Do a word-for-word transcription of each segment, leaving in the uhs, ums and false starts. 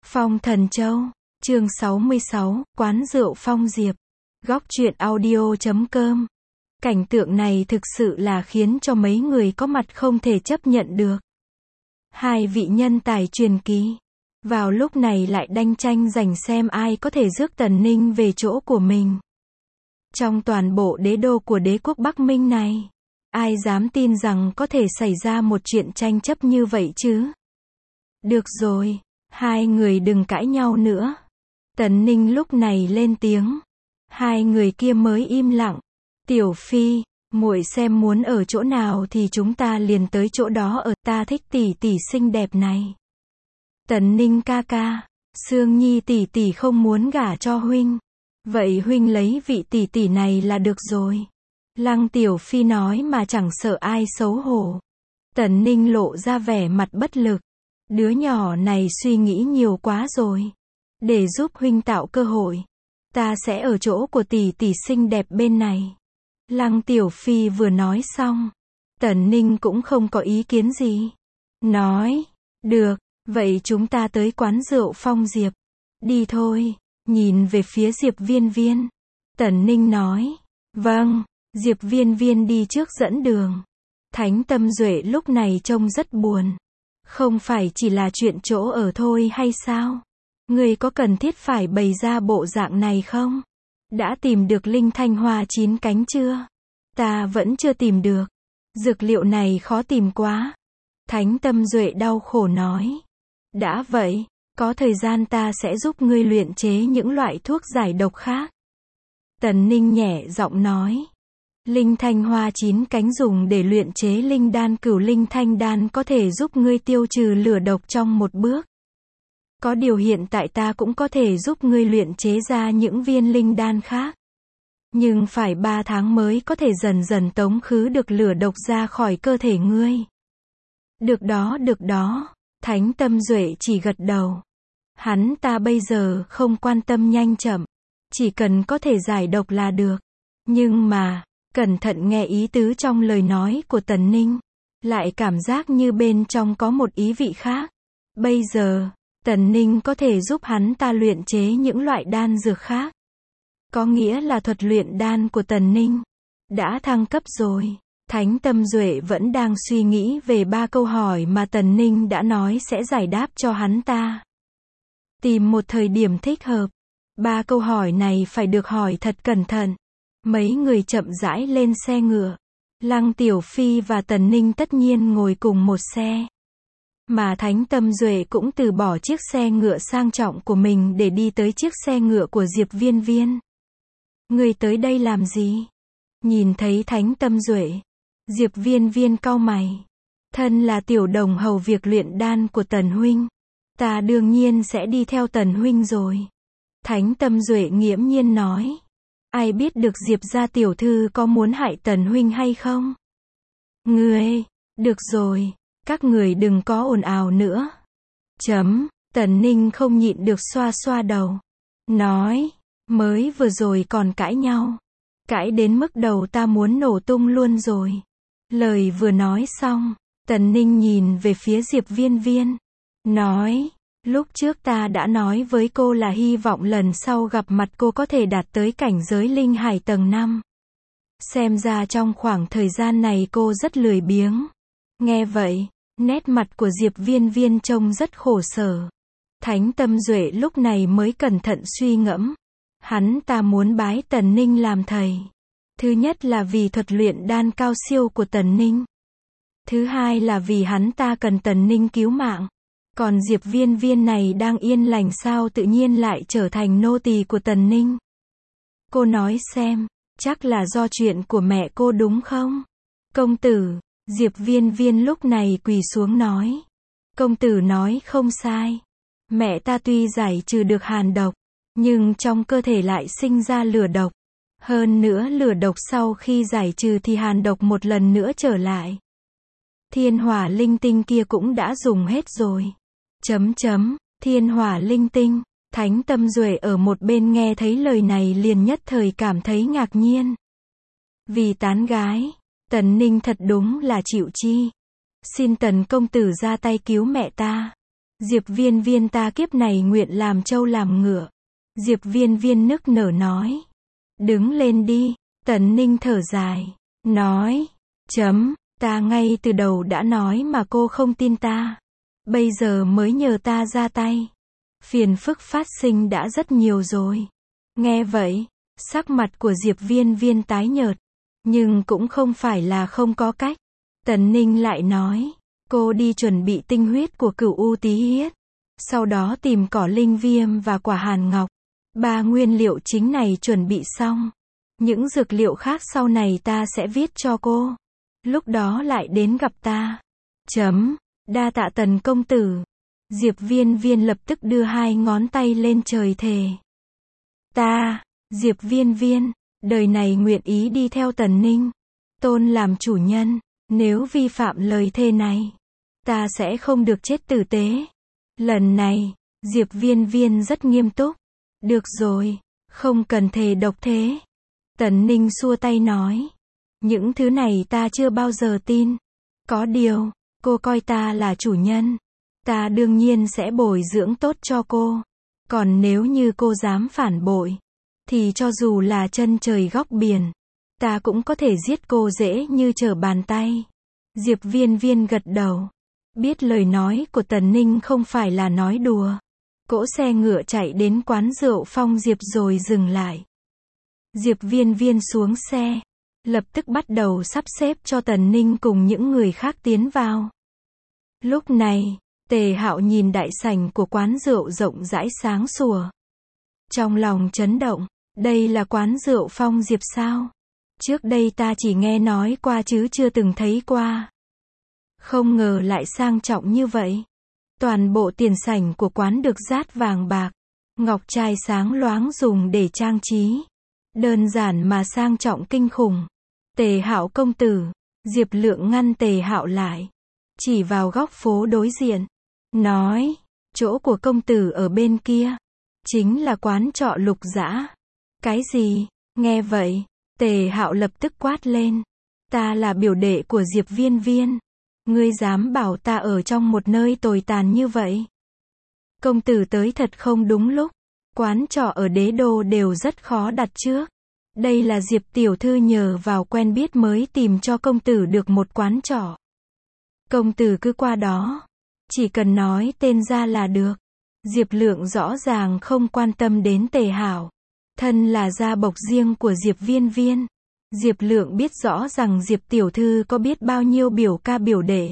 Phong Thần Châu, chương sáu mươi sáu, quán rượu Phong Diệp. Góc truyện audio chấm com. Cảnh tượng này thực sự là khiến cho mấy người có mặt không thể chấp nhận được. Hai vị nhân tài truyền kỳ, vào lúc này lại đanh tranh giành xem ai có thể rước Tần Ninh về chỗ của mình. Trong toàn bộ đế đô của đế quốc Bắc Minh này, ai dám tin rằng có thể xảy ra một chuyện tranh chấp như vậy chứ? Được rồi, hai người đừng cãi nhau nữa. Tần Ninh lúc này lên tiếng. Hai người kia mới im lặng. Tiểu Phi, muội xem muốn ở chỗ nào thì chúng ta liền tới chỗ đó ở, ta thích tỷ tỷ xinh đẹp này. Tần Ninh ca ca, Sương Nhi tỷ tỷ không muốn gả cho huynh. Vậy huynh lấy vị tỷ tỷ này là được rồi. Lăng Tiểu Phi nói mà chẳng sợ ai xấu hổ. Tần Ninh lộ ra vẻ mặt bất lực. Đứa nhỏ này suy nghĩ nhiều quá rồi. Để giúp huynh tạo cơ hội, ta sẽ ở chỗ của tỷ tỷ xinh đẹp bên này. Lăng Tiểu Phi vừa nói xong, Tần Ninh cũng không có ý kiến gì. Nói, được, vậy chúng ta tới quán rượu Phong Diệp. Đi thôi. Nhìn về phía Diệp Viên Viên, Tần Ninh nói, vâng. Diệp Viên Viên đi trước dẫn đường. Thánh Tâm Duệ lúc này trông rất buồn. Không phải chỉ là chuyện chỗ ở thôi hay sao? Người có cần thiết phải bày ra bộ dạng này không? Đã tìm được linh thanh hoa chín cánh chưa? Ta vẫn chưa tìm được. Dược liệu này khó tìm quá. Thánh Tâm Duệ đau khổ nói. Đã vậy, có thời gian ta sẽ giúp ngươi luyện chế những loại thuốc giải độc khác. Tần Ninh nhẹ giọng nói. Linh thanh hoa chín cánh dùng để luyện chế linh đan cửu linh thanh đan có thể giúp ngươi tiêu trừ lửa độc trong một bước. Có điều hiện tại ta cũng có thể giúp ngươi luyện chế ra những viên linh đan khác. Nhưng phải ba tháng mới có thể dần dần tống khứ được lửa độc ra khỏi cơ thể ngươi. Được đó, được đó. Thánh Tâm Duệ chỉ gật đầu. Hắn ta bây giờ không quan tâm nhanh chậm. Chỉ cần có thể giải độc là được. Nhưng mà, cẩn thận nghe ý tứ trong lời nói của Tần Ninh. Lại cảm giác như bên trong có một ý vị khác. Bây giờ, Tần Ninh có thể giúp hắn ta luyện chế những loại đan dược khác. Có nghĩa là thuật luyện đan của Tần Ninh đã thăng cấp rồi. Thánh Tâm Duệ vẫn đang suy nghĩ về ba câu hỏi mà Tần Ninh đã nói sẽ giải đáp cho hắn ta. Tìm một thời điểm thích hợp. Ba câu hỏi này phải được hỏi thật cẩn thận. Mấy người chậm rãi lên xe ngựa. Lăng Tiểu Phi và Tần Ninh tất nhiên ngồi cùng một xe. Mà Thánh Tâm Duệ cũng từ bỏ chiếc xe ngựa sang trọng của mình để đi tới chiếc xe ngựa của Diệp Viên Viên. Người tới đây làm gì? Nhìn thấy Thánh Tâm Duệ, Diệp Viên Viên cau mày. Thân là tiểu đồng hầu việc luyện đan của Tần huynh, ta đương nhiên sẽ đi theo Tần huynh rồi. Thánh Tâm Duệ nghiễm nhiên nói. Ai biết được Diệp gia tiểu thư có muốn hại Tần huynh hay không? Ngươi, được rồi, các người đừng có ồn ào nữa. Chấm, Tần Ninh không nhịn được xoa xoa đầu. Nói, mới vừa rồi còn cãi nhau. Cãi đến mức đầu ta muốn nổ tung luôn rồi. Lời vừa nói xong, Tần Ninh nhìn về phía Diệp Viên Viên. Nói, lúc trước ta đã nói với cô là hy vọng lần sau gặp mặt cô có thể đạt tới cảnh giới linh hải tầng năm. Xem ra trong khoảng thời gian này cô rất lười biếng. Nghe vậy, nét mặt của Diệp Viên Viên trông rất khổ sở. Thánh Tâm Duệ lúc này mới cẩn thận suy ngẫm. Hắn ta muốn bái Tần Ninh làm thầy. Thứ nhất là vì thuật luyện đan cao siêu của Tần Ninh. Thứ hai là vì hắn ta cần Tần Ninh cứu mạng. Còn Diệp Viên Viên này đang yên lành sao tự nhiên lại trở thành nô tỳ của Tần Ninh. Cô nói xem, chắc là do chuyện của mẹ cô đúng không? Công tử, Diệp Viên Viên lúc này quỳ xuống nói. Công tử nói không sai. Mẹ ta tuy giải trừ được hàn độc, nhưng trong cơ thể lại sinh ra lửa độc. Hơn nữa lửa độc sau khi giải trừ thì hàn độc một lần nữa trở lại. Thiên hỏa linh tinh kia cũng đã dùng hết rồi. Chấm chấm, thiên hỏa linh tinh. Thánh Tâm Duệ ở một bên nghe thấy lời này liền nhất thời cảm thấy ngạc nhiên. Vì tán gái, Tần Ninh thật đúng là chịu chi. Xin Tần công tử ra tay cứu mẹ ta. Diệp Viên Viên ta kiếp này nguyện làm trâu làm ngựa. Diệp Viên Viên nức nở nói. Đứng lên đi, Tần Ninh thở dài, nói, chấm, ta ngay từ đầu đã nói mà cô không tin ta. Bây giờ mới nhờ ta ra tay. Phiền phức phát sinh đã rất nhiều rồi. Nghe vậy, sắc mặt của Diệp Viên Viên tái nhợt, nhưng cũng không phải là không có cách. Tần Ninh lại nói, cô đi chuẩn bị tinh huyết của Cửu U Tí Yết, sau đó tìm cỏ linh viêm và quả hàn ngọc. Ba nguyên liệu chính này chuẩn bị xong. Những dược liệu khác sau này ta sẽ viết cho cô. Lúc đó lại đến gặp ta. Chấm, đa tạ Tần công tử. Diệp Viên Viên lập tức đưa hai ngón tay lên trời thề. Ta, Diệp Viên Viên, đời này nguyện ý đi theo Tần Ninh, tôn làm chủ nhân. Nếu vi phạm lời thề này, ta sẽ không được chết tử tế. Lần này, Diệp Viên Viên rất nghiêm túc. Được rồi, không cần thề độc thế. Tần Ninh xua tay nói. Những thứ này ta chưa bao giờ tin. Có điều, cô coi ta là chủ nhân. Ta đương nhiên sẽ bồi dưỡng tốt cho cô. Còn nếu như cô dám phản bội, thì cho dù là chân trời góc biển, ta cũng có thể giết cô dễ như trở bàn tay. Diệp Viên Viên gật đầu. Biết lời nói của Tần Ninh không phải là nói đùa. Cỗ xe ngựa chạy đến quán rượu Phong Diệp rồi dừng lại. Diệp Viên Viên xuống xe, lập tức bắt đầu sắp xếp cho Tần Ninh cùng những người khác tiến vào. Lúc này, Tề Hạo nhìn đại sảnh của quán rượu rộng rãi sáng sủa. Trong lòng chấn động, đây là quán rượu Phong Diệp sao? Trước đây ta chỉ nghe nói qua chứ chưa từng thấy qua. Không ngờ lại sang trọng như vậy. Toàn bộ tiền sảnh của quán được dát vàng bạc, ngọc trai sáng loáng dùng để trang trí. Đơn giản mà sang trọng kinh khủng. Tề Hạo công tử, Diệp Lượng ngăn Tề Hạo lại, chỉ vào góc phố đối diện, nói, chỗ của công tử ở bên kia, chính là quán trọ Lục Dã. Cái gì? Nghe vậy, Tề Hạo lập tức quát lên, ta là biểu đệ của Diệp Viên Viên, ngươi dám bảo ta ở trong một nơi tồi tàn như vậy? Công tử tới thật không đúng lúc, quán trọ ở Đế Đô đều rất khó đặt trước. Đây là Diệp tiểu thư nhờ vào quen biết mới tìm cho công tử được một quán trọ. Công tử cứ qua đó, chỉ cần nói tên ra là được. Diệp Lượng rõ ràng không quan tâm đến Tề Hạo. Thân là gia bộc riêng của Diệp Viên Viên. Diệp Lượng biết rõ rằng Diệp tiểu thư có biết bao nhiêu biểu ca biểu đệ.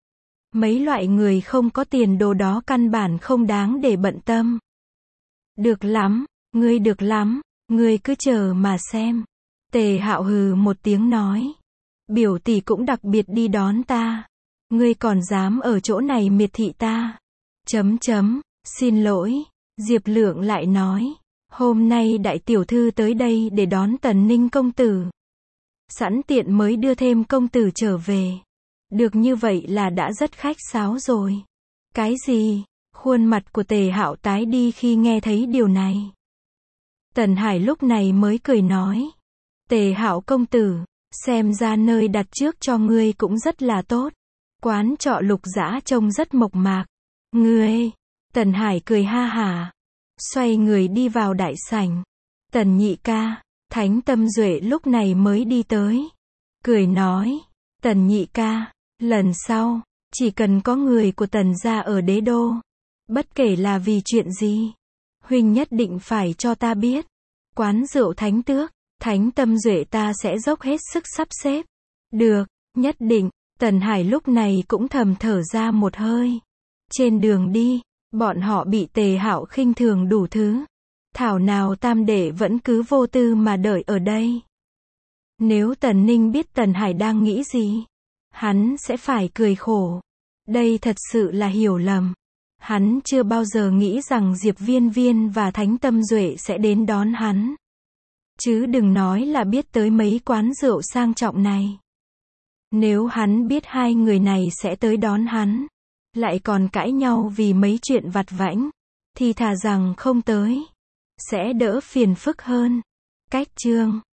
Mấy loại người không có tiền đồ đó căn bản không đáng để bận tâm. Được lắm, ngươi được lắm, ngươi cứ chờ mà xem. Tề Hạo hừ một tiếng nói. Biểu tỷ cũng đặc biệt đi đón ta. Ngươi còn dám ở chỗ này miệt thị ta. Chấm chấm, xin lỗi. Diệp Lượng lại nói. Hôm nay đại tiểu thư tới đây để đón Tần Ninh công tử. Sẵn tiện mới đưa thêm công tử trở về. Được như vậy là đã rất khách sáo rồi. Cái gì? Khuôn mặt của Tề Hạo tái đi khi nghe thấy điều này. Tần Hải lúc này mới cười nói. Tề Hạo công tử, xem ra nơi đặt trước cho ngươi cũng rất là tốt. Quán trọ Lục Dã trông rất mộc mạc. Ngươi, Tần Hải cười ha hả, xoay người đi vào đại sảnh. Tần nhị ca, Thánh Tâm Duệ lúc này mới đi tới. Cười nói, Tần nhị ca, lần sau, chỉ cần có người của Tần gia ở Đế Đô, bất kể là vì chuyện gì, huynh nhất định phải cho ta biết. Quán rượu Thánh Tước, Thánh Tâm Duệ ta sẽ dốc hết sức sắp xếp. Được, nhất định. Tần Hải lúc này cũng thầm thở ra một hơi. Trên đường đi, bọn họ bị Tề Hạo khinh thường đủ thứ. Thảo nào tam đệ vẫn cứ vô tư mà đợi ở đây. Nếu Tần Ninh biết Tần Hải đang nghĩ gì, hắn sẽ phải cười khổ. Đây thật sự là hiểu lầm. Hắn chưa bao giờ nghĩ rằng Diệp Viên Viên và Thánh Tâm Duệ sẽ đến đón hắn. Chứ đừng nói là biết tới mấy quán rượu sang trọng này. Nếu hắn biết hai người này sẽ tới đón hắn, lại còn cãi nhau vì mấy chuyện vặt vãnh, thì thà rằng không tới, sẽ đỡ phiền phức hơn. Cách chương